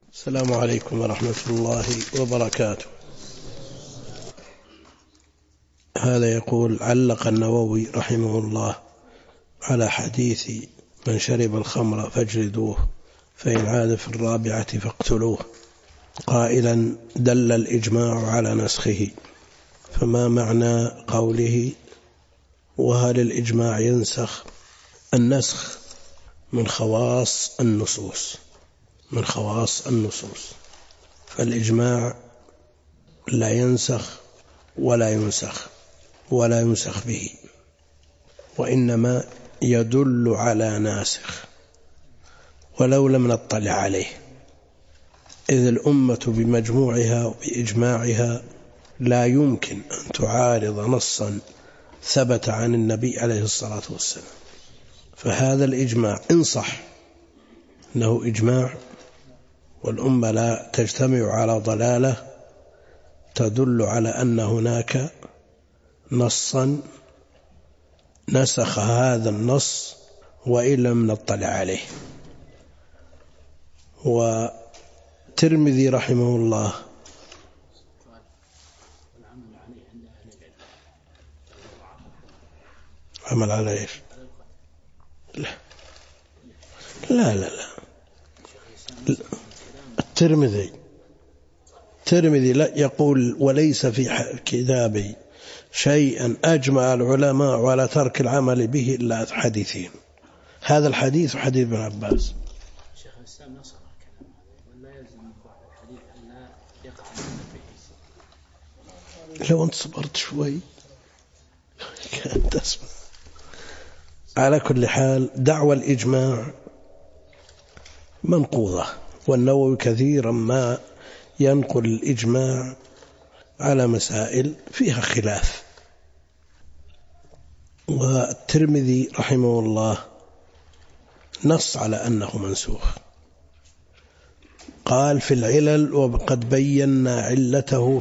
السلام عليكم ورحمة الله وبركاته. هذا يقول: علق النووي رحمه الله على حديث من شرب الخمر فاجلدوه فإن عاد في الرابعة فاقتلوه، قائلا: دل الإجماع على نسخه، فما معنى قوله وهل الإجماع ينسخ؟ النسخ من خواص النصوص، فالإجماع لا ينسخ ولا ينسخ به، وإنما يدل على ناسخ ولو لم نطلع عليه، إذ الأمة بمجموعها وبإجماعها لا يمكن أن تعارض نصا ثبت عن النبي عليه الصلاة والسلام. فهذا الإجماع إن صح أنه إجماع والأمة لا تجتمع على ضلالة، تدل على أن هناك نصا نسخ هذا النص وإن لم نطلع عليه. وترمذي رحمه الله عمل على إيش؟ لا الترمذي لا يقول: وليس في كتابي شيئا أجمع العلماء على ترك العمل به إلا حديثين، هذا الحديث وحديث ابن عباس. شيخ الإسلام نصر الكلام هذا ولا يلزم الحديث أن لا يقع به؟ لو أنت صبرت شوي كانت تسمع. على كل حال دعوى الإجماع منقوضة، والنووي كثيرا ما ينقل الإجماع على مسائل فيها خلاف. والترمذي رحمه الله نص على أنه منسوخ، قال في العلل: وقد بينا علته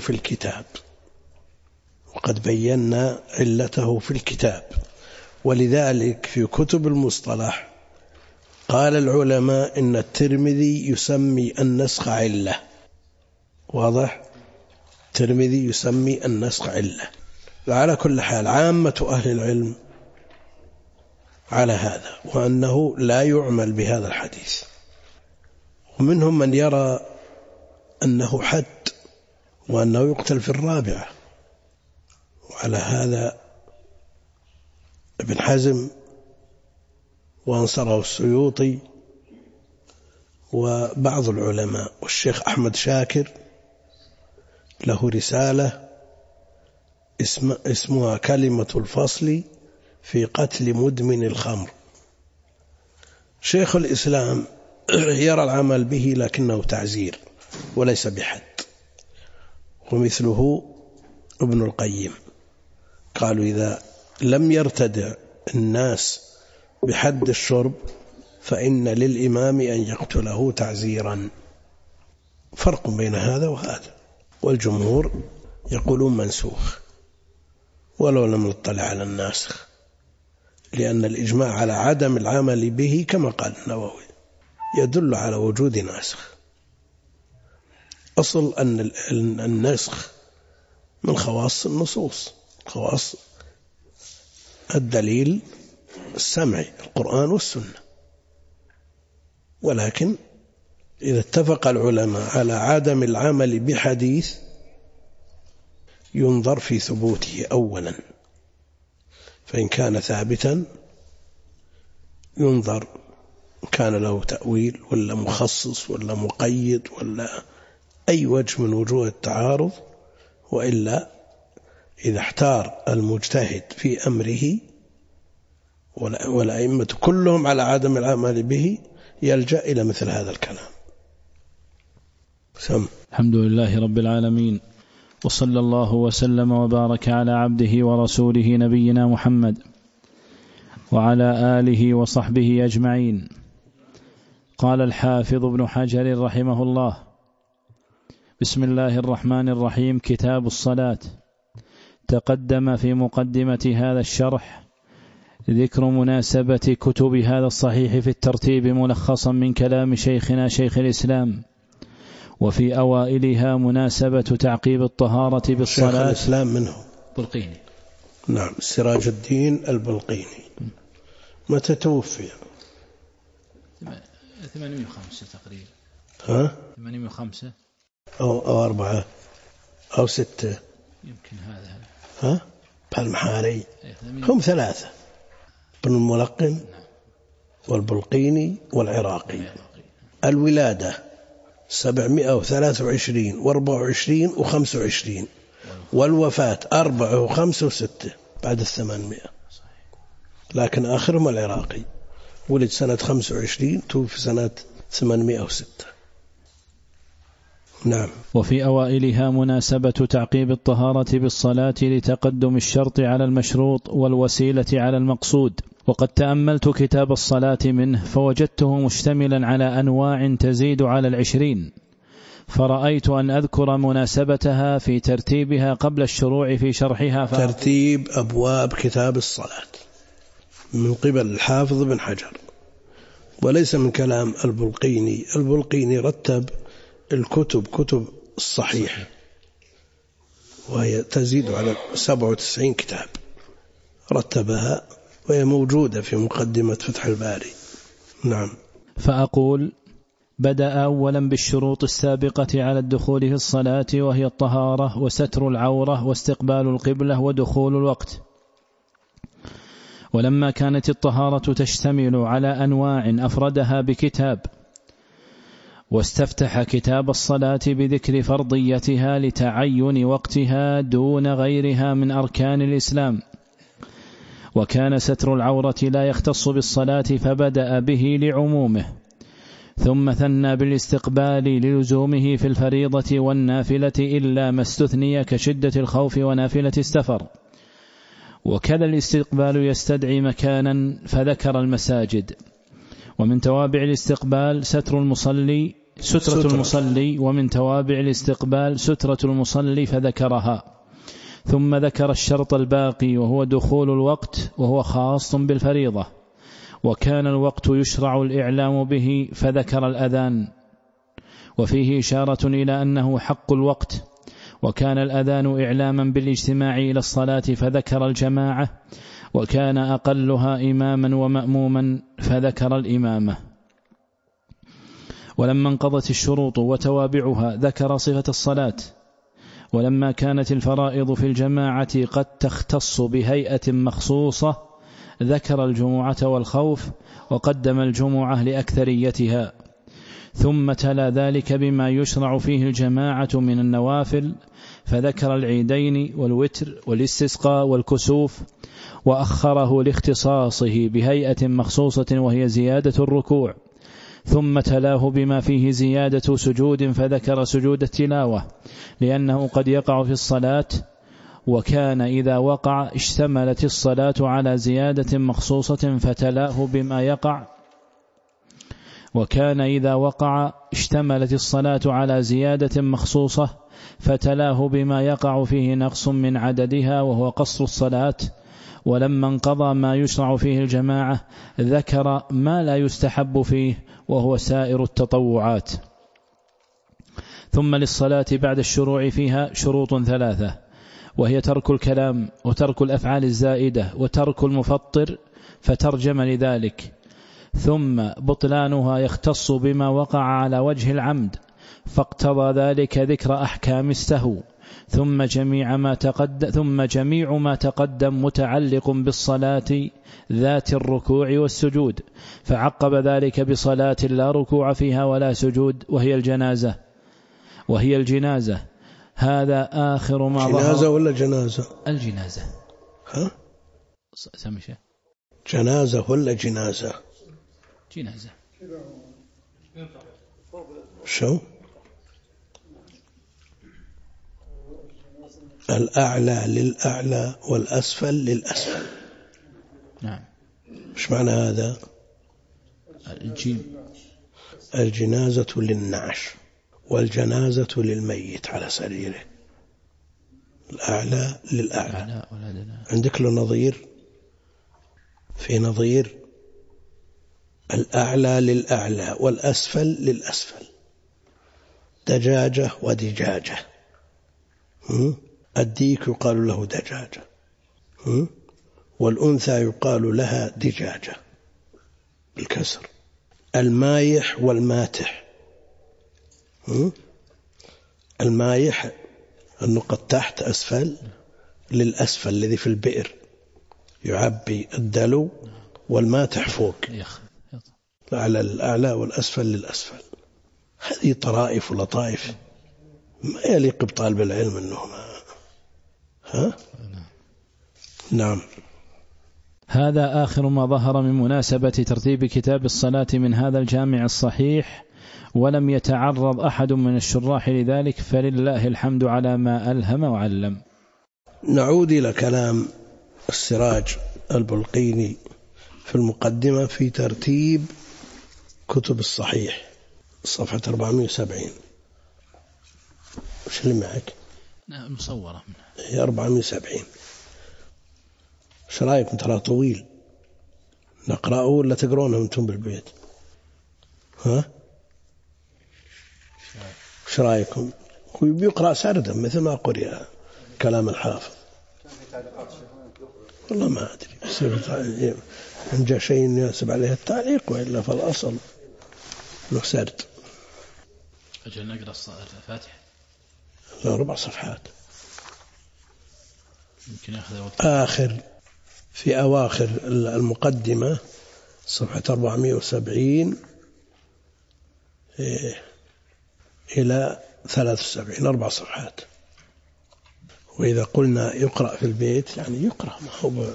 في الكتاب. ولذلك في كتب المصطلح قال العلماء إن الترمذي يسمي النسخ علة. واضح؟ الترمذي يسمي النسخ علة. وعلى كل حال عامة أهل العلم على هذا، وأنه لا يعمل بهذا الحديث، ومنهم من يرى أنه حد وأنه يقتل في الرابعة، وعلى هذا ابن حزم وأنصره السيوطي وبعض العلماء، والشيخ أحمد شاكر له رسالة اسمها كلمة الفصل في قتل مدمن الخمر. شيخ الإسلام يرى العمل به لكنه تعزير وليس بحد، ومثله ابن القيم قالوا إذا لم يرتدع الناس بحد الشرب فإن للإمام أن يقتله تعزيرا. فرق بين هذا وهذا، والجمهور يقولون منسوخ ولو لم نطلع على الناسخ، لأن الإجماع على عدم العمل به كما قال النووي يدل على وجود ناسخ. أصل أن النسخ من خواص النصوص، خواص الدليل السمعي القرآن والسنة، ولكن إذا اتفق العلماء على عدم العمل بحديث ينظر في ثبوته أولا، فإن كان ثابتا ينظر كان له تأويل ولا مخصص ولا مقيد ولا أي وجه من وجوه التعارض، وإلا إذا احتار المجتهد في أمره والأئمة كلهم على عدم العمل به يلجأ إلى مثل هذا الكلام. الحمد لله رب العالمين، وصلى الله وسلم وبارك على عبده ورسوله نبينا محمد وعلى آله وصحبه أجمعين. قال الحافظ ابن حجر رحمه الله: بسم الله الرحمن الرحيم. كتاب الصلاة. تقدم في مقدمة هذا الشرح ذكر مناسبة كتب هذا الصحيح في الترتيب ملخصا من كلام شيخنا شيخ الإسلام وفي أوائلها مناسبة تعقيب الطهارة بالصلاة. شيخ الإسلام منه بلقيني. نعم، سراج الدين البلقيني. متى توفي؟ 805 تقريبا. ها؟ 805 أو 4 أو 6 يمكن هذا. ها؟ بالمحاري هم 3: ابن الملقن والبلقيني والعراقي. الولادة 723 و24 و25، والوفاة 4 و5 و6 بعد 800. لكن آخرهم العراقي، ولد سنة 25 توفي سنة 806. نعم. وفي أوائلها مناسبة تعقيب الطهارة بالصلاة لتقدم الشرط على المشروط والوسيلة على المقصود. وقد تأملت كتاب الصلاة منه فوجدته مشتملا على أنواع تزيد على 20، فرأيت أن أذكر مناسبتها في ترتيبها قبل الشروع في شرحها. ترتيب أبواب كتاب الصلاة من قبل الحافظ بن حجر، وليس من كلام البلقيني. البلقيني رتب الكتب، كتب الصحيح، وهي تزيد على 97 كتاب رتبها، وهي موجودة في مقدمة فتح الباري. نعم. فأقول: بدأ أولا بالشروط السابقة على الدخول في الصلاة، وهي الطهارة وستر العورة واستقبال القبلة ودخول الوقت. ولما كانت الطهارة تشتمل على أنواع أفردها بكتاب، واستفتح كتاب الصلاة بذكر فرضيتها لتعين وقتها دون غيرها من أركان الإسلام، وكان ستر العورة لا يختص بالصلاة فبدأ به لعمومه، ثم ثنى بالاستقبال للزومه في الفريضة والنافلة إلا ما استثني كشدة الخوف ونافلة السفر. وكذا الاستقبال يستدعي مكانا فذكر المساجد. ومن توابع الاستقبال سترة المصلي، ومن توابع الاستقبال سترة المصلي فذكرها. ثم ذكر الشرط الباقي وهو دخول الوقت، وهو خاص بالفريضة، وكان الوقت يشرع الإعلام به فذكر الأذان، وفيه إشارة إلى أنه حق الوقت، وكان الأذان إعلاما بالاجتماع إلى الصلاة فذكر الجماعة، وكان أقلها إماما ومأموما فذكر الإمامة. ولما انقضت الشروط وتوابعها ذكر صفة الصلاة. ولما كانت الفرائض في الجماعة قد تختص بهيئة مخصوصة ذكر الجمعة والخوف، وقدم الجمعة لأكثريتها. ثم تلا ذلك بما يشرع فيه الجماعة من النوافل فذكر العيدين والوتر والاستسقاء والكسوف، وأخره لاختصاصه بهيئة مخصوصة وهي زيادة الركوع. ثم تلاه بما فيه زيادة سجود فذكر سجود التلاوة لأنه قد يقع في الصلاة، وكان إذا وقع اشتملت الصلاة على زيادة مخصوصة فتلاه بما يقع وكان إذا وقع اشتملت الصلاة على زيادة مخصوصة فتلاه بما يقع فيه نقص من عددها وهو قصر الصلاة. ولما انقضى ما يشرع فيه الجماعة ذكر ما لا يستحب فيه وهو سائر التطوعات. ثم للصلاة بعد الشروع فيها شروط 3، وهي ترك الكلام وترك الأفعال الزائدة وترك المفطر، فترجم لذلك. ثم بطلانها يختص بما وقع على وجه العمد، فاقتضى ذلك ذكر أحكام السهو. ثم جميع ما تقدم متعلق بالصلاة ذات الركوع والسجود، فعقب ذلك بصلاة لا ركوع فيها ولا سجود وهي الجنازة. هذا آخر ما ظهر. جنازة ولا جنازة؟ الجنازة. ها؟ سمي شيء. جنازة ولا جنازة؟ جنازة. شو؟ الأعلى للأعلى والأسفل للأسفل. نعم. مش معنى هذا؟ الجنازة للنعش والجنازة للميت على سريره. الأعلى للأعلى. عندك له نظير؟ في نظير الأعلى للأعلى والأسفل للأسفل. دجاجة ودجاجة. الديك يقال له دجاجة، والأنثى يقال لها دجاجة بالكسر. المايح والماتح. المايح النقط تحت أسفل للأسفل الذي في البئر يعبي الدلو، والماتح فوق على الأعلى والأسفل للأسفل. هذه طرائف ولطائف ما يليق بطالب العلم أنهم نعم. هذا آخر ما ظهر من مناسبة ترتيب كتاب الصلاة من هذا الجامع الصحيح، ولم يتعرض أحد من الشراح لذلك، فلله الحمد على ما ألهم وعلم. نعود إلى كلام السراج البلقيني في المقدمة في ترتيب كتب الصحيح، صفحة 470. وش اللي معك؟ مصورة هي 470. ايش رايكم؟ ترى طويل، نقرأه ولا تقرونه انتم بالبيت؟ ايش رايكم؟ هو بيقرأ سردا مثل ما قرئ كلام الحافظ. والله ما أدري، إن جاء شيء يناسب عليه التعليق، وإلا فالأصل له سرد. أجل نقرأ الفاتحة 4 صفحات. يمكن يأخذ وقت. في أواخر المقدمة صفحة 470 إلى 73، 4 صفحات. وإذا قلنا يقرأ في البيت يعني يقرأ، ما هو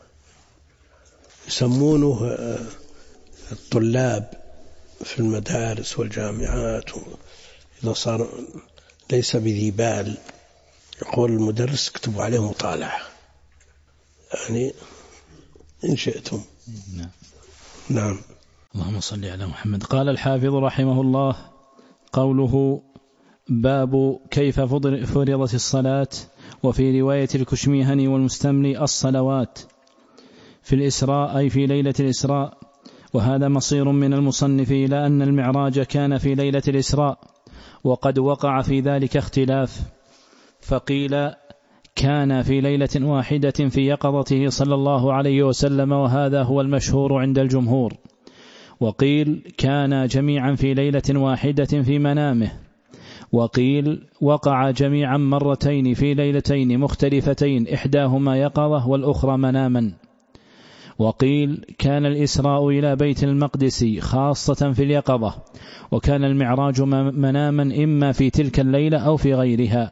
يسمونه الطلاب في المدارس والجامعات، إذا صار ليس بذي بال يقول المدرس اكتبوا عليه مطالعة، يعني إن شئتم. نعم. اللهم صل على محمد. قال الحافظ رحمه الله: قوله باب كيف فرضت الصلاة. وفي رواية الكشميهني والمستملي الصلوات في الإسراء أي في ليلة الإسراء. وهذا مصير من المصنف إلى أن المعراج كان في ليلة الإسراء، وقد وقع في ذلك اختلاف، فقيل كان في ليلة واحدة في يقظته صلى الله عليه وسلم، وهذا هو المشهور عند الجمهور. وقيل كان جميعا في ليلة واحدة في منامه. وقيل وقع جميعا مرتين في ليلتين مختلفتين، إحداهما يقظة والأخرى مناما. وقيل كان الإسراء إلى بيت المقدس خاصة في اليقظة، وكان المعراج مناما إما في تلك الليلة أو في غيرها.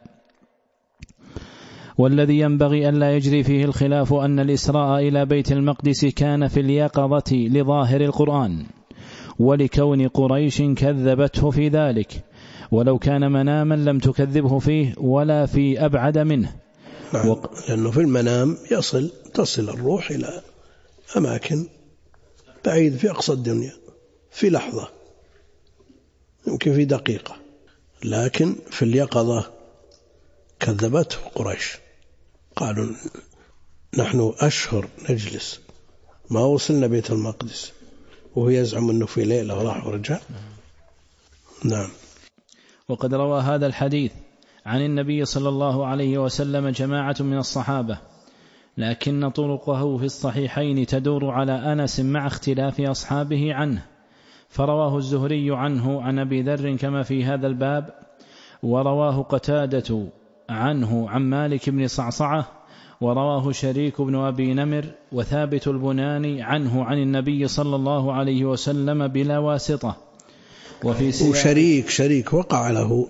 والذي ينبغي أن لا يجري فيه الخلاف أن الإسراء إلى بيت المقدس كان في اليقظة لظاهر القرآن، ولكون قريش كذبته في ذلك، ولو كان مناما لم تكذبه فيه ولا في أبعد منه. لأنه في المنام تصل الروح إلى أماكن بعيد في أقصى الدنيا في لحظة، يمكن في دقيقة. لكن في اليقظة كذبته قريش، قالوا نحن أشهر نجلس ما وصلنا بيت المقدس، وهو يزعم أنه في ليلة وراح ورجع. نعم. وقد روى هذا الحديث عن النبي صلى الله عليه وسلم جماعة من الصحابة، لكن طرقه في الصحيحين تدور على أنس مع اختلاف أصحابه عنه، فرواه الزهري عنه عن أبي ذر كما في هذا الباب، ورواه قتادة عنه عن مالك بن صعصعة، ورواه شريك بن أبي نمر وثابت البناني عنه عن النبي صلى الله عليه وسلم بلا واسطة. وفي شريك وقع له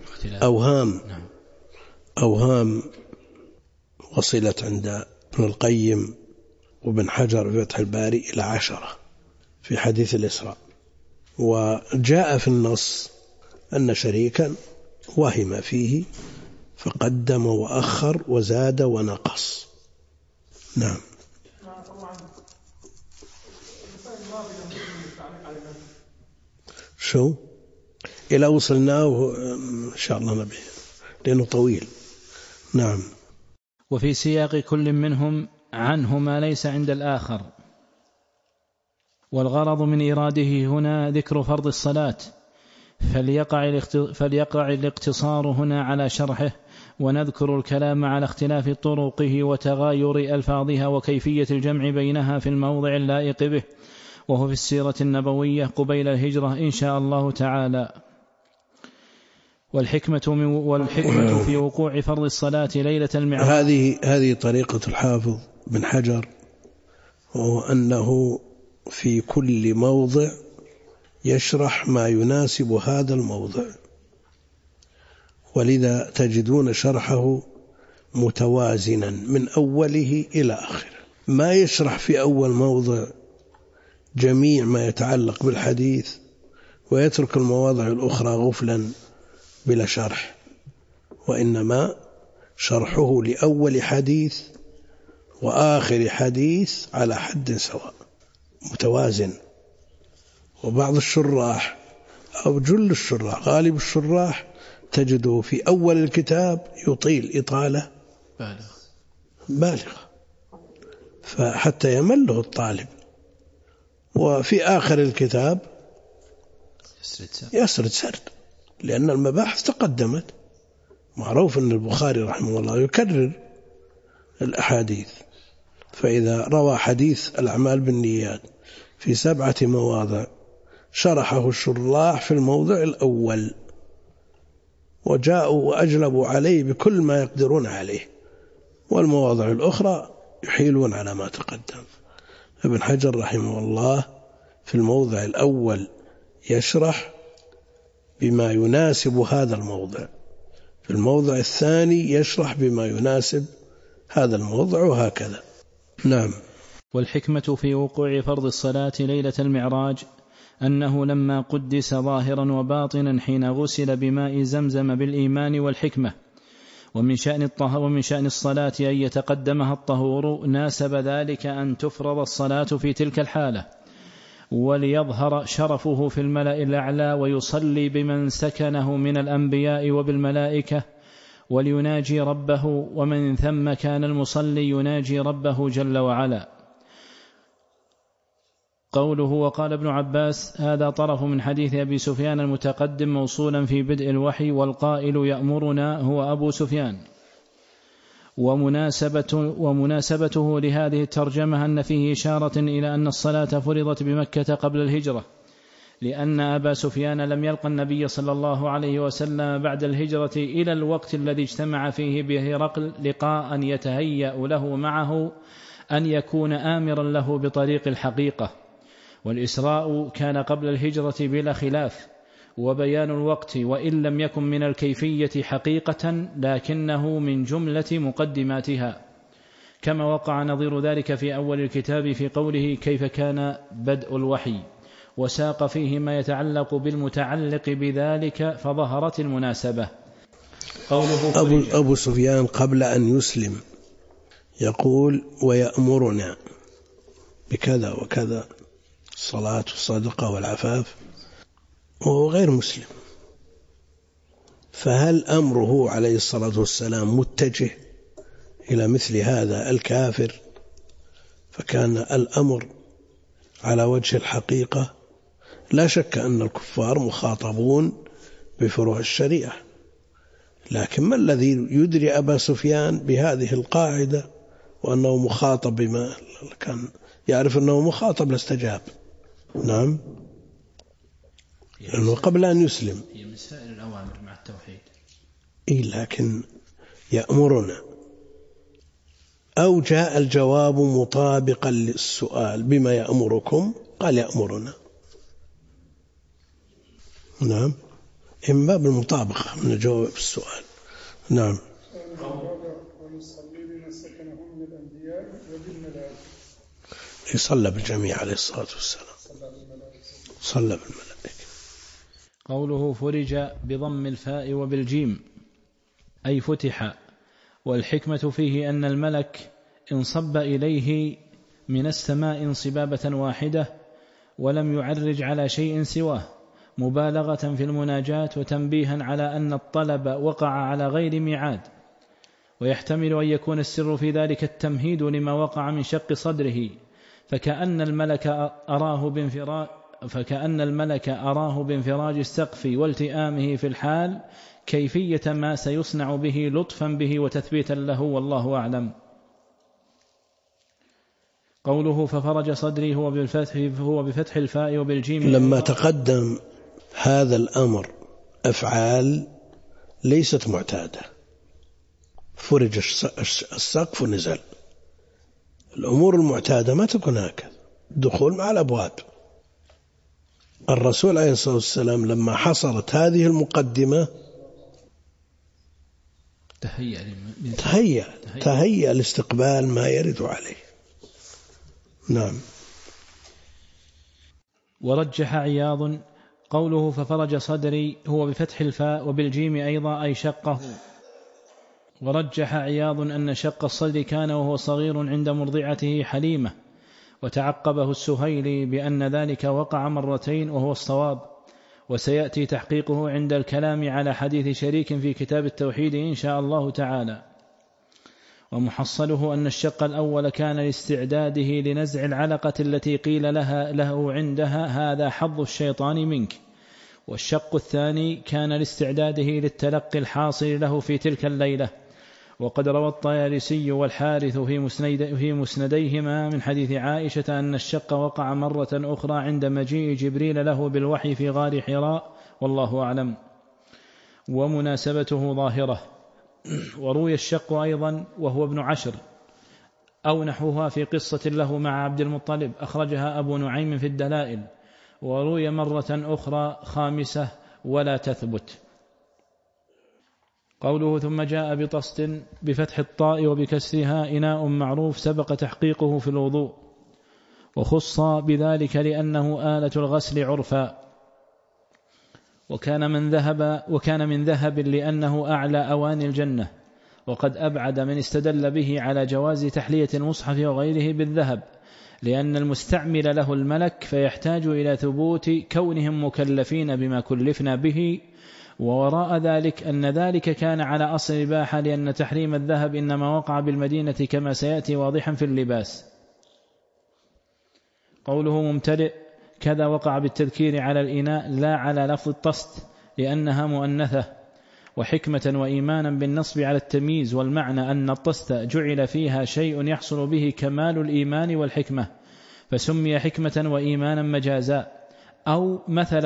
أوهام وصلت عند ابن القيم وابن حجر في فتح الباري إلى 10 في حديث الإسراء. وجاء في النص أن شريكا وهم فيه فقدم وأخر وزاد ونقص. نعم. شو إلى وصلناه إن شاء الله نبي لأنه طويل. نعم. وفي سياق كل منهم عنه ما ليس عند الآخر. والغرض من إراده هنا ذكر فرض الصلاة، فليقع الاقتصار هنا على شرحه، ونذكر الكلام على اختلاف طرقه وتغاير ألفاظها وكيفية الجمع بينها في الموضع اللائق به، وهو في السيرة النبوية قبيل الهجرة إن شاء الله تعالى. والحكمة في وقوع فرض الصلاة ليلة المعراج. هذه طريقة الحافظ بن حجر، وهو أنه في كل موضع يشرح ما يناسب هذا الموضع، ولذا تجدون شرحه متوازنا من أوله إلى آخره، ما يشرح في أول موضع جميع ما يتعلق بالحديث ويترك المواضع الأخرى غفلا بلا شرح، وإنما شرحه لأول حديث وآخر حديث على حد سواء متوازن. وبعض الشراح أو جل الشراح غالب الشراح تجده في أول الكتاب يطيل إطالة بالغة فحتى يمله الطالب، وفي آخر الكتاب يسرد سرد، لأن المباحث تقدمت. معروف أن البخاري رحمه الله يكرر الأحاديث، فإذا روى حديث الأعمال بالنيات في 7 مواضع شرحه الشراح في الموضع الأول، وجاءوا وأجلبوا عليه بكل ما يقدرون عليه، والمواضع الأخرى يحيلون على ما تقدم. ابن حجر رحمه الله في الموضع الأول يشرح بما يناسب هذا الموضع، في الموضع الثاني يشرح بما يناسب هذا الموضع، وهكذا. نعم. والحكمة في وقوع فرض الصلاة ليلة المعراج أنه لما قدس ظاهرا وباطنا حين غسل بماء زمزم بالإيمان والحكمة، ومن شأن الصلاة أن يتقدمها الطهور، ناسب ذلك أن تفرض الصلاة في تلك الحالة، وليظهر شرفه في الملأ الأعلى، ويصلي بمن سكنه من الأنبياء وبالملائكة، وليناجي ربه، ومن ثم كان المصلي يناجي ربه جل وعلا. قوله وقال ابن عباس هذا طرف من حديث أبي سفيان المتقدم موصولا في بدء الوحي، والقائل يأمرنا هو أبو سفيان. ومناسبته لهذه الترجمة أن فيه إشارة إلى أن الصلاة فرضت بمكة قبل الهجرة، لأن أبا سفيان لم يلقى النبي صلى الله عليه وسلم بعد الهجرة إلى الوقت الذي اجتمع فيه بهرقل لقاء يتهيأ له معه أن يكون آمرا له بطريق الحقيقة. والإسراء كان قبل الهجرة بلا خلاف، وبيان الوقت وإن لم يكن من الكيفية حقيقة لكنه من جملة مقدماتها، كما وقع نظير ذلك في أول الكتاب في قوله كيف كان بدء الوحي، وساق فيه ما يتعلق بالمتعلق بذلك فظهرت المناسبة. قوله أبو سفيان قبل أن يسلم يقول ويأمرنا بكذا وكذا، الصلاة والصدقة والعفاف، وهو غير مسلم، فهل أمره عليه الصلاة والسلام متجه إلى مثل هذا الكافر؟ فكان الأمر على وجه الحقيقة. لا شك أن الكفار مخاطبون بفروع الشريعة، لكن ما الذي يدري أبا سفيان بهذه القاعدة وأنه مخاطب بما كان يعرف أنه مخاطب لاستجاب؟ نعم، لأنه قبل أن يسلم هي مسائل الأوامر مع التوحيد، لكن يأمرنا، أو جاء الجواب مطابقا للسؤال بما يأمركم، قال يأمرنا. نعم، إن باب المطابقة من الجواب في السؤال. نعم. يصلى بالجميع عليه الصلاة والسلام، صلى بالملائكة. قوله فرج بضم الفاء وبالجيم أي فتح. والحكمة فيه أن الملك انصب إليه من السماء انصبابة واحدة، ولم يعرج على شيء سواه، مبالغة في المناجاة وتنبيها على أن الطلب وقع على غير ميعاد. ويحتمل أن يكون السر في ذلك التمهيد لما وقع من شق صدره، فكأن الملك فكأن الملك أراه بانفراج السقف والتئامه في الحال كيفية ما سيصنع به لطفا به وتثبيتا له، والله أعلم. قوله ففرج صدري هو بفتح الفاء وبالجيم. لما تقدم هذا الأمر أفعال ليست معتادة، فرج السقف ونزل. الأمور المعتادة ما تكون هكذا، دخول مع الأبواب. الرسول عليه الصلاة والسلام لما حصلت هذه المقدمة تهيأ لاستقبال ما يرد عليه. نعم. ورجح عياض قوله ففرج صدري هو بفتح الفاء وبالجيم أيضا أي شقه. ورجح عياض أن شق الصدر كان وهو صغير عند مرضعته حليمة، وتعقبه السهيلي بأن ذلك وقع مرتين وهو الصواب، وسيأتي تحقيقه عند الكلام على حديث شريك في كتاب التوحيد إن شاء الله تعالى. ومحصله أن الشق الأول كان لاستعداده لنزع العلقة التي قيل له عندها هذا حظ الشيطان منك، والشق الثاني كان لاستعداده للتلقي الحاصل له في تلك الليلة. وقد روى الطيالسي والحارث في مسنديهما من حديث عائشة أن الشق وقع مرة أخرى عند مجيء جبريل له بالوحي في غار حراء، والله أعلم، ومناسبته ظاهرة. وروي الشق أيضا وهو ابن عشر أو نحوها في قصة له مع عبد المطلب، أخرجها أبو نعيم في الدلائل. وروي مرة أخرى خامسة ولا تثبت. قوله ثم جاء بطست بفتح الطاء وبكسرها إناء معروف سبق تحقيقه في الوضوء، وخص بذلك لأنه آلة الغسل عرفا. وكان من ذهب لأنه أعلى أواني الجنة، وقد أبعد من استدل به على جواز تحلية المصحف وغيره بالذهب، لأن المستعمل له الملك فيحتاج إلى ثبوت كونهم مكلفين بما كلفنا به. ووراء ذلك أن ذلك كان على أصل الإباحة، لأن تحريم الذهب إنما وقع بالمدينة كما سيأتي واضحا في اللباس. قوله ممتلئ كذا وقع بالتذكير على الإناء لا على لفظ الطست لأنها مؤنثة، وحكمة وإيمانا بالنصب على التمييز، والمعنى أن الطست جعل فيها شيء يحصل به كمال الإيمان والحكمة فسمي حكمة وإيمانا مجازا، أو مثلا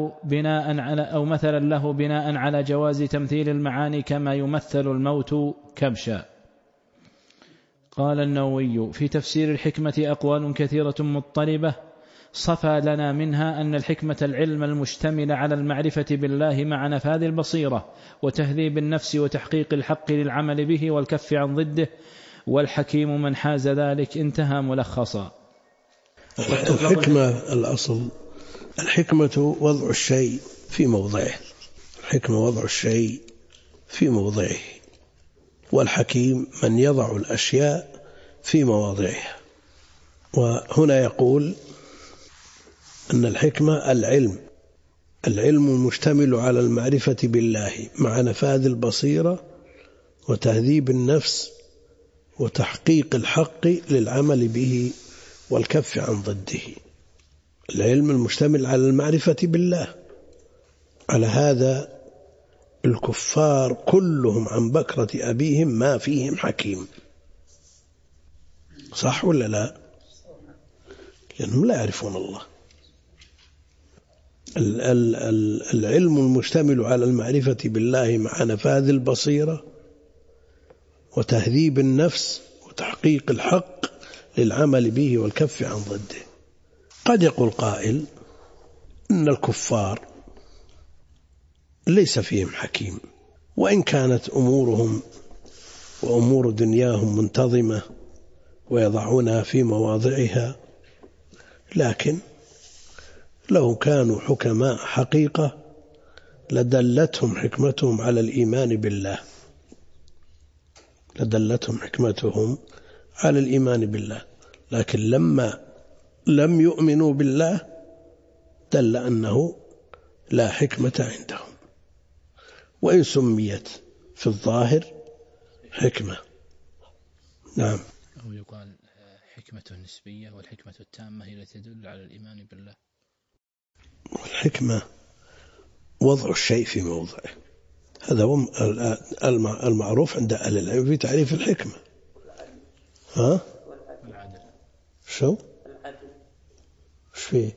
له بناء على جواز تمثيل المعاني كما يمثل الموت كبشا. قال النووي في تفسير الحكمة أقوال كثيرة مضطربة، صفى لنا منها أن الحكمة العلم المشتمل على المعرفة بالله مع نفاذ البصيرة وتهذيب النفس وتحقيق الحق للعمل به والكف عن ضده، والحكيم من حاز ذلك. انتهى ملخصا. الحكمة الأصل الحكمة وضع الشيء في موضعه، الحكمة وضع الشيء في موضعه، والحكيم من يضع الأشياء في مواضعها. وهنا يقول أن الحكمة العلم المشتمل على المعرفة بالله مع نفاذ البصيرة وتهذيب النفس وتحقيق الحق للعمل به والكف عن ضده. العلم المشتمل على المعرفة بالله. على هذا الكفار كلهم عن بكرة أبيهم ما فيهم حكيم، صح ولا لا؟ لأنهم لا يعرفون الله. العلم المشتمل على المعرفة بالله مع نفاذ البصيرة وتهذيب النفس وتحقيق الحق للعمل به والكف عن ضده. قد يقول قائل إن الكفار ليس فيهم حكيم، وإن كانت أمورهم وأمور دنياهم منتظمة ويضعونها في مواضعها، لكن لو كانوا حكماء حقيقة لدلتهم حكمتهم على الإيمان بالله، لدلتهم حكمتهم على الإيمان بالله، لكن لما لم يؤمنوا بالله دل أنه لا حكمة عندهم، وإن سميت في الظاهر حكمة. نعم. أو يقال حكمة نسبية، والحكمة التامة هي التي تدل على الإيمان بالله. والحكمة وضع الشيء في موضعه، هذا هو المعروف عند أهل العلم في تعريف الحكمة. ها؟ شو؟ ايش فيه؟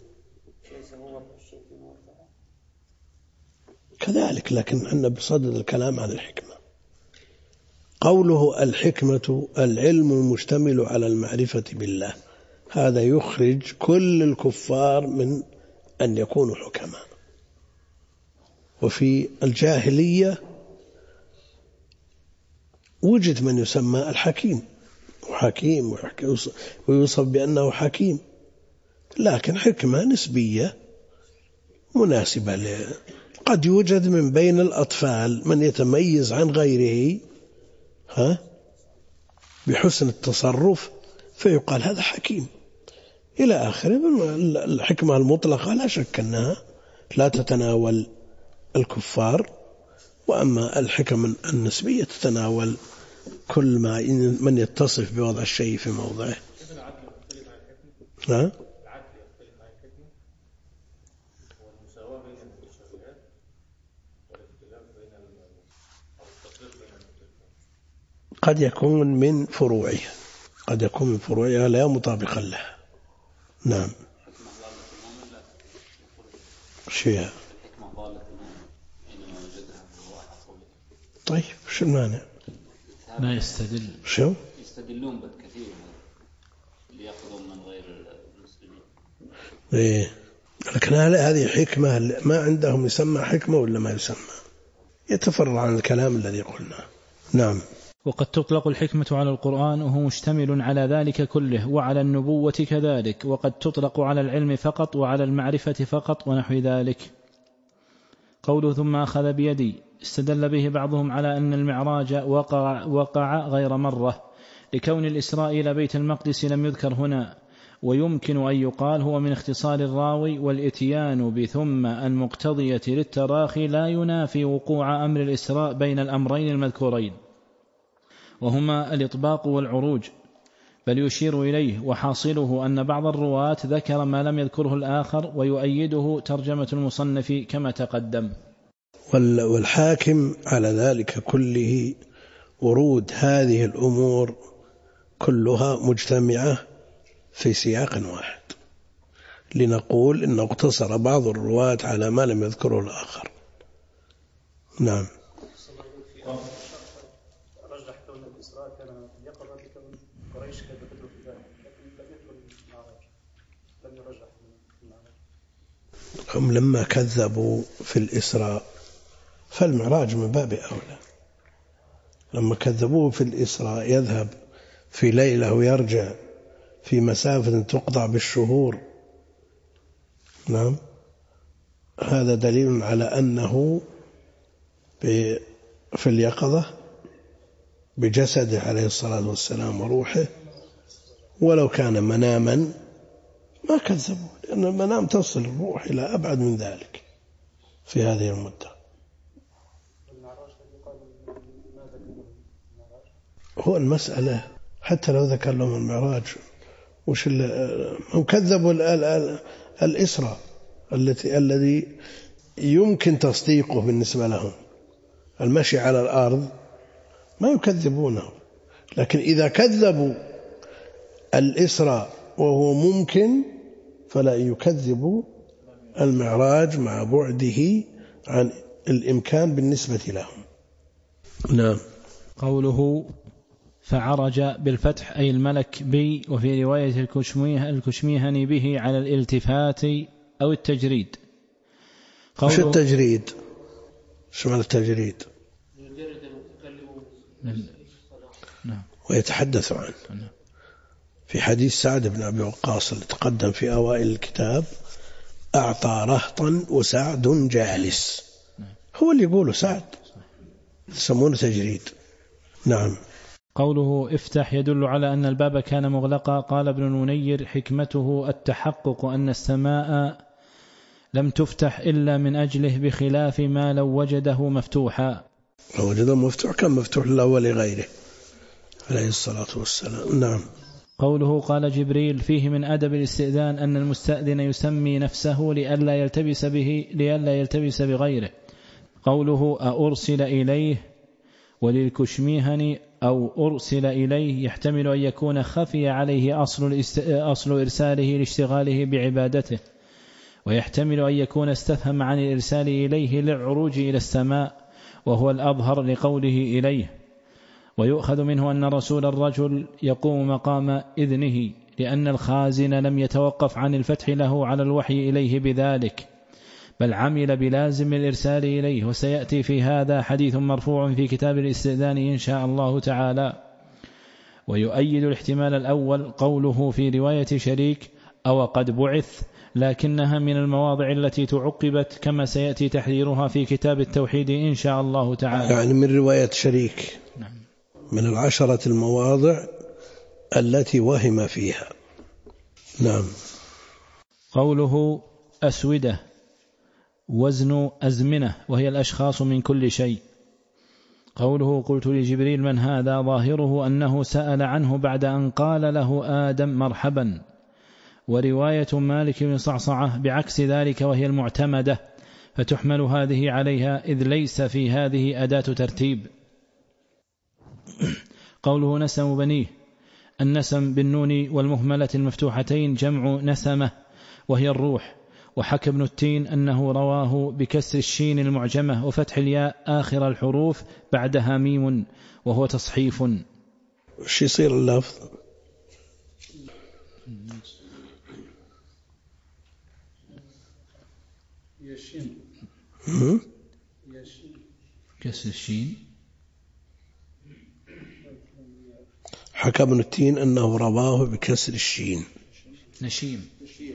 كذلك، لكن احنا بصدد الكلام عن الحكمة. قوله الحكمة العلم المشتمل على المعرفة بالله، هذا يخرج كل الكفار من أن يكونوا حكماء. وفي الجاهلية وجد من يسمى الحكيم ويوصف بأنه حكيم، لكن حكمة نسبية مناسبة له. قد يوجد من بين الأطفال من يتميز عن غيره بحسن التصرف فيقال هذا حكيم إلى آخره. الحكمة المطلقة لا شك أنها لا تتناول الكفار، وأما الحكم النسبية تتناول كل ما من يتصف بوضع الشيء في موضعه. قد يكون من فروعها لا مطابقا لها. نعم. شيء. طيب شو المانع؟ ما يستدل. شو؟ يستدلون بالكثير ليأخذون من غير المسلمين. إيه، لكن هذه حكمة ما عندهم يسمى حكمة ولا ما يسمى، يتفرع عن الكلام الذي قلناه. نعم. وقد تطلق الحكمة على القرآن وهو مشتمل على ذلك كله، وعلى النبوة كذلك، وقد تطلق على العلم فقط وعلى المعرفة فقط ونحو ذلك. قوله ثم أخذ بيدي، استدل به بعضهم على أن المعراج وقع غير مرة، لكون الإسراء إلى بيت المقدس لم يذكر هنا، ويمكن أن يقال هو من اختصار الراوي، والإتيان بثم المقتضية للتراخي لا ينافي وقوع أمر الإسراء بين الأمرين المذكورين، وهما الإطباق والعروج، بل يشير إليه، وحاصله أن بعض الرواة ذكر ما لم يذكره الآخر، ويؤيده ترجمة المصنف كما تقدم. والحاكم على ذلك كله ورود هذه الأمور كلها مجتمعة في سياق واحد، لنقول إنه اقتصر بعض الرواة على ما لم يذكره الآخر. نعم. هم لما كذبوا في الإسراء فالمعراج من باب أولى. لما كذبوه في الإسراء يذهب في ليلة ويرجع في مسافة تقطع بالشهور، نعم، هذا دليل على أنه في اليقظة بجسده عليه الصلاة والسلام وروحه، ولو كان مناما ما كذبوا، لأن المنام تصل الروح إلى أبعد من ذلك في هذه المدة. هو المسألة حتى لو ذكر لهم المعراج هم كذبوا الإسراء الذي يمكن تصديقه بالنسبة لهم. المشي على الأرض ما يكذبونه، لكن إذا كذبوا الإسراء وهو ممكن فلا يكذبوا المعراج مع بعده عن الإمكان بالنسبة لهم. نعم. قوله فعرج بالفتح أي الملك بي، وفي رواية الكشميهني به على الالتفات أو التجريد. وش التجريد؟ شو معنى التجريد؟ ويتحدث عنه في حديث سعد بن أبي وقاص اللي تقدم في أوائل الكتاب، أعطى رهطا وسعد جالس، هو اللي يقوله سعد، يسمونه تجريد. نعم. قوله افتح يدل على أن الباب كان مغلقا. قال ابن المنير حكمته التحقق أن السماء لم تفتح إلا من أجله، بخلاف ما لو وجده مفتوحا. لو وجده مفتوح كان مفتوح له ولغيره عليه الصلاة والسلام. نعم. قوله قال جبريل فيه من أدب الاستئذان أن المستأذن يسمي نفسه لئلا يلتبس بغيره. قوله أرسل إليه وللكشميهني أو أرسل إليه يحتمل أن يكون خفي عليه أصل إرساله لاشتغاله بعبادته، ويحتمل أن يكون استفهم عن الإرسال إليه للعروج إلى السماء وهو الأظهر لقوله إليه. ويؤخذ منه أن رسول الرجل يقوم مقام إذنه لأن الخازن لم يتوقف عن الفتح له على الوحي إليه بذلك، بل عمل بلازم الإرسال إليه، وسيأتي في هذا حديث مرفوع في كتاب الاستئذان إن شاء الله تعالى. ويؤيد الاحتمال الأول قوله في رواية شريك أو قد بعث، لكنها من المواضع التي تعقبت كما سيأتي تحذيرها في كتاب التوحيد إن شاء الله تعالى. يعني من رواية شريك، نعم، من 10 المواضع التي وهم فيها. نعم. قوله أسودة وزن أزمنة وهي الأشخاص من كل شيء. قوله قلت لجبريل من هذا، ظاهره أنه سأل عنه بعد أن قال له آدم مرحبا. ورواية مالك بن صعصعة بعكس ذلك وهي المعتمدة، فتحمل هذه عليها إذ ليس في هذه أداة ترتيب. قوله نسم بنيه، النسم بالنون والمهملة المفتوحتين جمع نسمة وهي الروح. وحكى ابن التين أنه رواه بكسر الشين المعجمة وفتح الياء آخر الحروف بعدها ميم وهو تصحيف. وش يصير اللفظ؟ كسر الشين. حكى ابن التين أنه رواه بكسر الشين. نشيم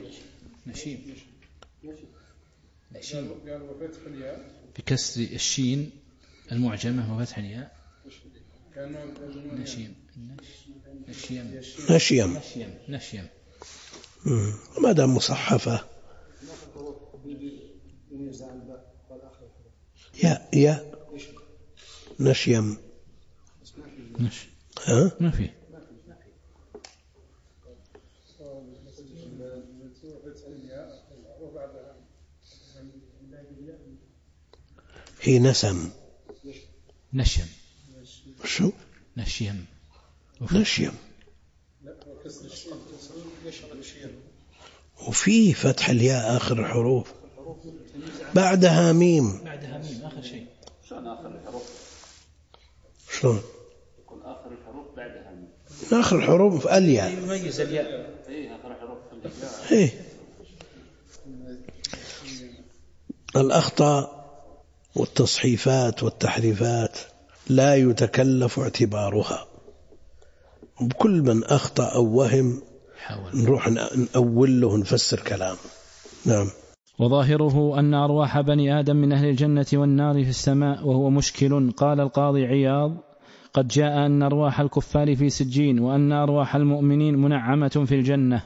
بكسر الشين المعجمة وفتح الياء. نشيم. ما دام مصحفة. يا نشيم. ها؟ ما في. هي نسم. نشيم. شو؟ نشيم. وفي فتح الياء آخر الحروف بعدها ميم آخر شيء. شلون آخر الحروف؟ شلون؟ يكون آخر الحروف بعدها ميم. آخر الحروف الياء. يميز الياء. آخر الحروف الياء. الأخطاء والتصحيفات والتحريفات لا يتكلف اعتبارها. بكل من أخطأ أو وهم نروح نأول له نفسر كلام. نعم. وظاهره أن أرواح بني آدم من أهل الجنة والنار في السماء، وهو مشكل. قال القاضي عياض قد جاء أن أرواح الكفار في سجين، وأن أرواح المؤمنين منعمة في الجنة،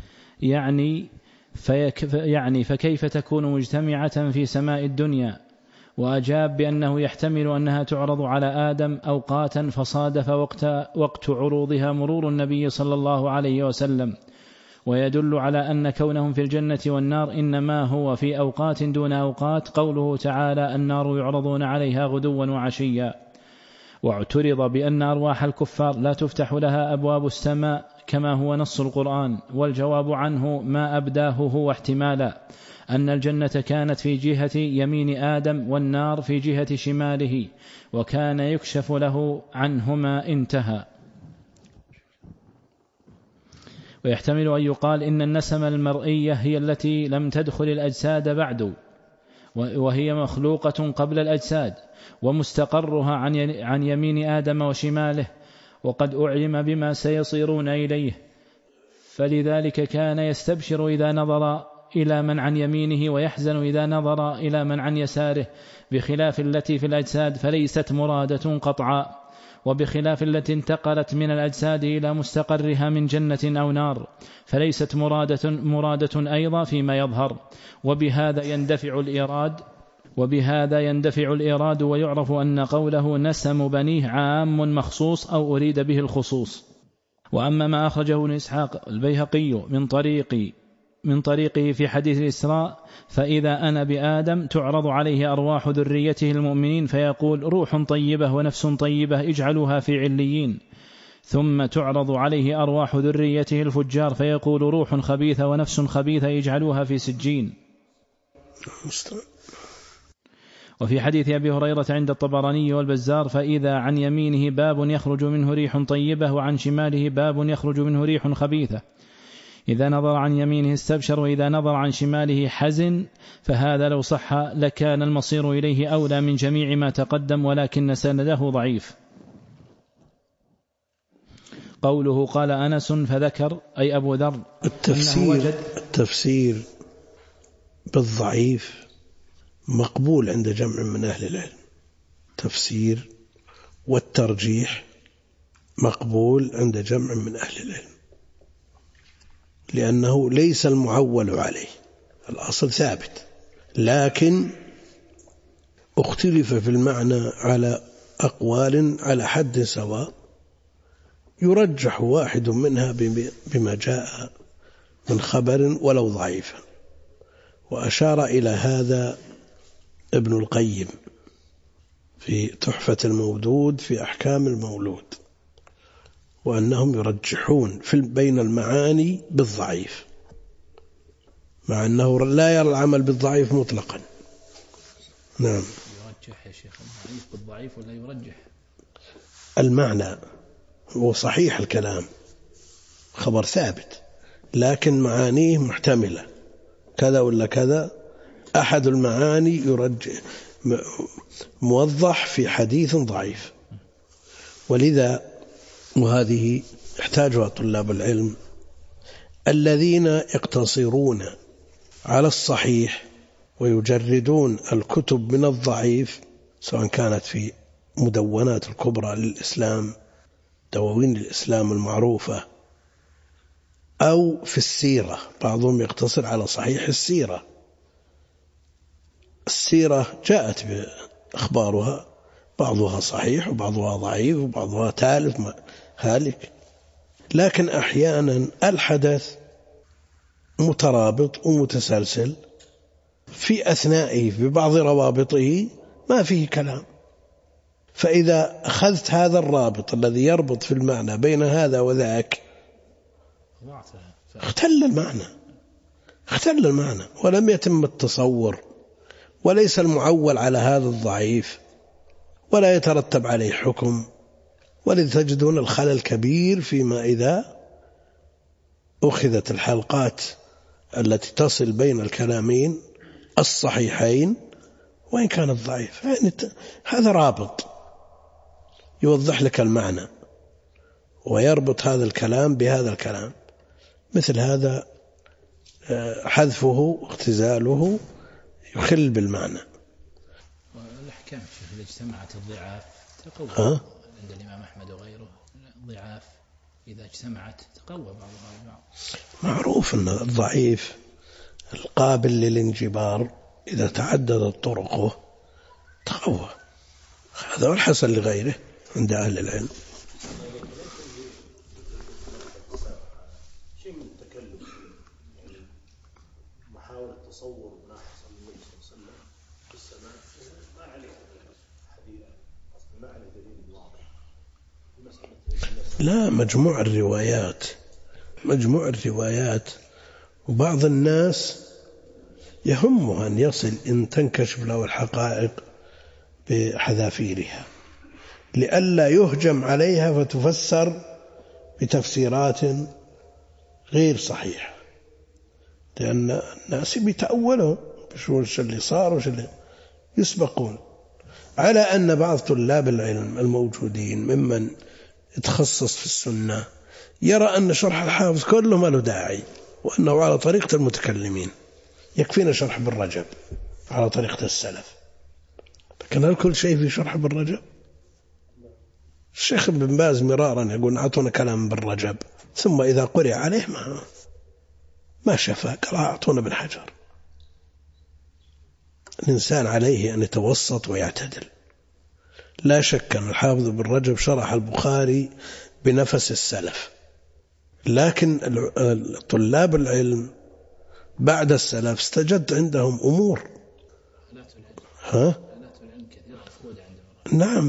يعني فكيف تكون مجتمعة في سماء الدنيا؟ وأجاب بأنه يحتمل أنها تعرض على آدم أوقاتا فصادف وقت عروضها مرور النبي صلى الله عليه وسلم، ويدل على أن كونهم في الجنة والنار إنما هو في أوقات دون أوقات. قوله تعالى النار يعرضون عليها غدوا وعشيا. واعترض بأن أرواح الكفار لا تفتح لها أبواب السماء كما هو نص القرآن، والجواب عنه ما أبداه هو احتمالا أن الجنة كانت في جهة يمين آدم والنار في جهة شماله، وكان يكشف له عنهما انتهى. ويحتمل أن يقال إن النسم المرئية هي التي لم تدخل الأجساد بعد، وهي مخلوقة قبل الأجساد، ومستقرها عن يمين آدم وشماله، وقد أعلم بما سيصيرون إليه، فلذلك كان يستبشر إذا نظر إلى من عن يمينه ويحزن إذا نظر إلى من عن يساره، بخلاف التي في الأجساد فليست مرادة قطعا، وبخلاف التي انتقلت من الأجساد إلى مستقرها من جنة أو نار فليست مرادة أيضا فيما يظهر. وبهذا يندفع الإيراد، ويعرف أن قوله نسم بنيه عام مخصوص أو أريد به الخصوص. وأما ما أخرجه ابن إسحاق البيهقي من طريقه في حديث الإسراء فإذا أنا بآدم تعرض عليه أرواح ذريته المؤمنين فيقول روح طيبة ونفس طيبة اجعلوها في عليين، ثم تعرض عليه أرواح ذريته الفجار فيقول روح خبيثة ونفس خبيثة اجعلوها في سجين. وفي حديث أبي هريرة عند الطبراني والبزار فإذا عن يمينه باب يخرج منه ريح طيبة وعن شماله باب يخرج منه ريح خبيثة، إذا نظر عن يمينه استبشر وإذا نظر عن شماله حزن، فهذا لو صح لكان المصير إليه أولى من جميع ما تقدم ولكن سنده ضعيف. قوله قال أنس فذكر أي أبو ذر التفسير بالضعيف مقبول عند جمع من أهل العلم، تفسير والترجيح مقبول عند جمع من أهل العلم، لأنه ليس المعول عليه، الأصل ثابت، لكن اختلف في المعنى على أقوال على حد سواء يرجح واحد منها بما جاء من خبر ولو ضعيفا، وأشار إلى هذا ابن القيم في تحفة المودود في أحكام المولود، وأنهم يرجحون بين المعاني بالضعيف، مع أنه لا يرى العمل بالضعيف مطلقا. نعم. يرجح يا شيخ الضعيف بالضعيف ولا يرجح المعنى؟ هو صحيح الكلام خبر ثابت، لكن معانيه محتملة كذا ولا كذا، أحد المعاني يرجح موضح في حديث ضعيف، ولذا وهذه يحتاجها طلاب العلم الذين يقتصرون على الصحيح ويجردون الكتب من الضعيف، سواء كانت في مدونات الكبرى للإسلام، دواوين الإسلام المعروفة، أو في السيرة. بعضهم يقتصر على صحيح السيرة، السيرة جاءت بأخبارها بعضها صحيح وبعضها ضعيف وبعضها تالف هالك، لكن أحيانا الحدث مترابط ومتسلسل في أثنائه ببعض روابطه ما فيه كلام، فإذا أخذت هذا الرابط الذي يربط في المعنى بين هذا وذاك اختل المعنى ولم يتم التصور، وليس المعول على هذا الضعيف ولا يترتب عليه حكم، ولذا تجدون الخلل كبير فيما إذا أخذت الحلقات التي تصل بين الكلامين الصحيحين وإن كان الضعيف، يعني هذا رابط يوضح لك المعنى ويربط هذا الكلام بهذا الكلام، مثل هذا حذفه واختزاله يخل بالمعنى. والأحكام شيخ إذا اجتمعت الضعاف تقوى عند الإمام أحمد وغيره، الضعاف إذا اجتمعت تقوى بعضها البعض. معروف أن الضعيف القابل للانجبار إذا تعددت طرقه تقوى، هذا والحسن لغيره عند أهل العلم. شيء من التكلف، يعني محاولة تصور ما حصل النبي صلى الله عليه وسلم في السماء ما عليه حديث، ما عليه دليل واضح. لا، مجموع الروايات وبعض الناس يهمه أن يصل إن تنكشف له الحقائق بحذافيرها لئلا يهجم عليها فتفسر بتفسيرات غير صحيحة، لأن الناس بيتأولوا بشو اللي صار وش اللي يسبقون، على أن بعض طلاب العلم الموجودين ممن يتخصص في السنة يرى أن شرح الحافظ كله ما له داعي، وأنه على طريقة المتكلمين، يكفينا شرح ابن رجب على طريقة السلف. لكن هل كل شيء في شرح ابن رجب؟ الشيخ ابن باز مرارا يقول أعطونا كلام ابن رجب، ثم إذا قرئ عليه ما شفى قال أعطونا ابن حجر. الإنسان عليه أن يتوسط ويعتدل. لا شك أن الحافظ ابن رجب شرح البخاري بنفس السلف لكن طلاب العلم بعد السلف استجد عندهم أمور. نعم،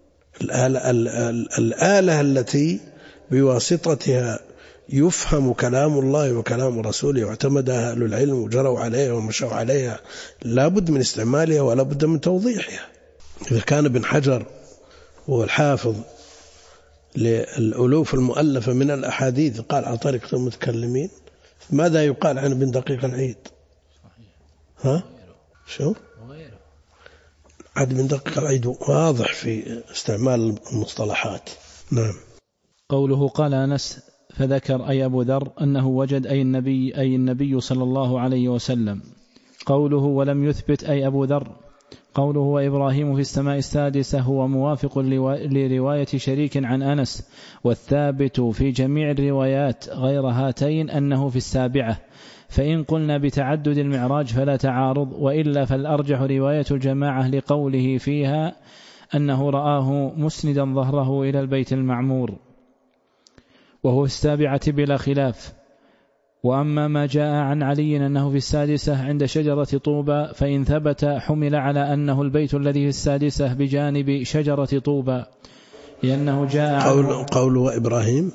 الآلة التي بواسطتها يفهم كلام الله وكلام رسوله واعتمدها أهل العلم وجروا عليها ومشوا عليها لا بد من استعمالها ولا بد من توضيحها. إذا كان ابن حجر هو الحافظ للألوف المؤلفة من الأحاديث قال على طريقة المتكلمين، ماذا يقال عن ابن دقيق العيد؟ ها؟ شو؟ عاد ابن دقيق العيد واضح في استعمال المصطلحات. نعم. قوله قال أنس فذكر أي أبو ذر أنه وجد أي النبي صلى الله عليه وسلم. قوله ولم يثبت أي أبو ذر. قوله وإبراهيم في السماء السادسة هو موافق لرواية شريك عن أنس، والثابت في جميع الروايات غير هاتين أنه في السابعة، فإن قلنا بتعدد المعراج فلا تعارض، وإلا فالأرجح رواية الجماعة لقوله فيها أنه رآه مسندا ظهره إلى البيت المعمور وهو السابعة بلا خلاف. وأما ما جاء عن علي أنه في السادسة عند شجرة طوبى فإن ثبت حمل على أنه البيت الذي في السادسة بجانب شجرة طوبى، لأنه جاء قوله وإبراهيم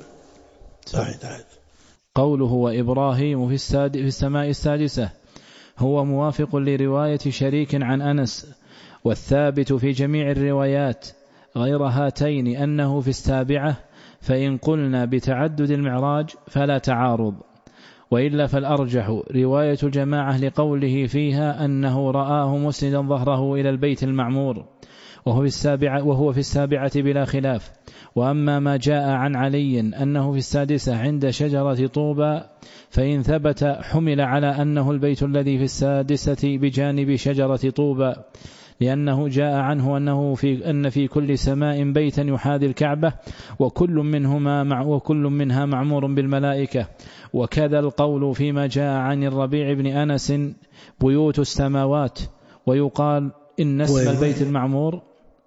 قوله وإبراهيم في السماء السادسة هو موافق لرواية شريك عن أنس، والثابت في جميع الروايات غير هاتين أنه في السابعة، فإن قلنا بتعدد المعراج فلا تعارض، وإلا فالأرجح رواية الجماعة لقوله فيها أنه رآه مسندا ظهره إلى البيت المعمور وهو في السابعة بلا خلاف. وأما ما جاء عن علي أنه في السادسة عند شجرة طوبى فإن ثبت حمل على أنه البيت الذي في السادسة بجانب شجرة طوبى، لأنه جاء عنه أن في كل سماء بيتا يحاذي الكعبة وكل منها معمور بالملائكة. وكذا القول فيما جاء عن الربيع بن أنس بيوت السماوات، ويقال إن اسم البيت المعمور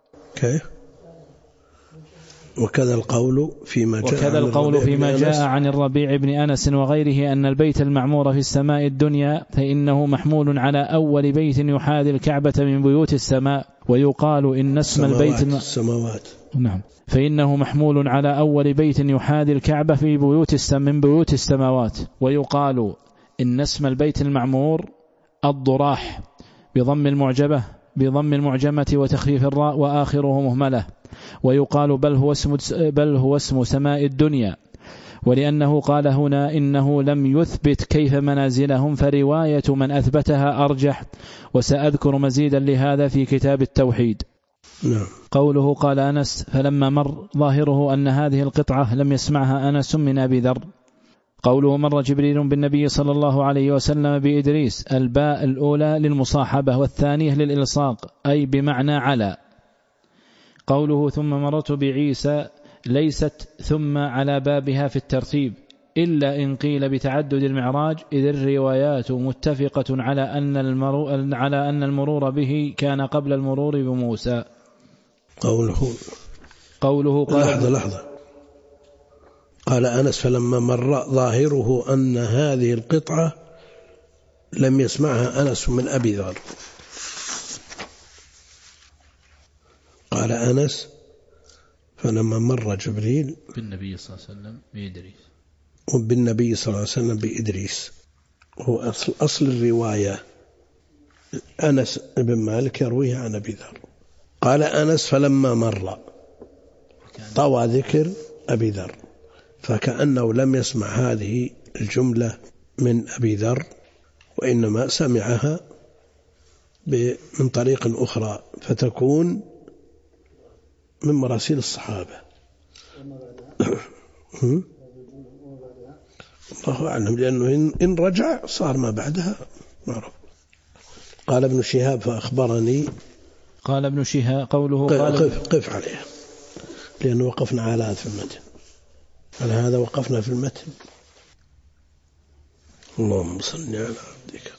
وكذا القول فيما جاء عن الربيع بن أنس وغيره أن البيت المعمور في السماء الدنيا فإنه محمول على أول بيت يحاذي الكعبة من بيوت السماء، ويقال إن اسم البيت السماوات نعم فإنه محمول على أول بيت يحاذي الكعبة في من بيوت السماوات، ويقال إن اسم البيت المعمور الضراح بضم المعجمة وتخفيف الراء وآخره مهملة، ويقال بل هو اسم سماء الدنيا، ولأنه قال هنا إنه لم يثبت كيف منازلهم فرواية من أثبتها أرجح، وسأذكر مزيدا لهذا في كتاب التوحيد. قوله قال أنس فلما مر ظاهره أن هذه القطعة لم يسمعها أنس من أبي ذر. قوله مر جبريل بالنبي صلى الله عليه وسلم بإدريس، الباء الأولى للمصاحبة والثانية للإلصاق أي بمعنى على. قوله ثم مررت بعيسى ليست ثم على بابها في الترتيب إلا إن قيل بتعدد المعراج، إذ الروايات متفقة على أن المرور به كان قبل المرور بموسى. قوله قال لحظة قال أنس فلما مر ظاهره أن هذه القطعة لم يسمعها أنس من أبي ذر. قال أنس فلما مر جبريل بالنبي صلى الله عليه وسلم بإدريس وبالنبي صلى الله عليه وسلم بإدريس، هو أصل الرواية أنس بن مالك يرويها عن أبي ذر. قال أنس فلما مر طوى ذكر أبي ذر، فكأنه لم يسمع هذه الجملة من أبي ذر، وإنما سمعها من طريق أخرى فتكون من مراسيل الصحابة. الله أعلم، لأنه إن رجع صار ما بعدها معروف. قال ابن شهاب فأخبرني. قال ابن شهاب قوله قف عليها لأنه وقفنا على هذا في المتن، على هذا وقفنا في المتن. اللهم صل على عبدك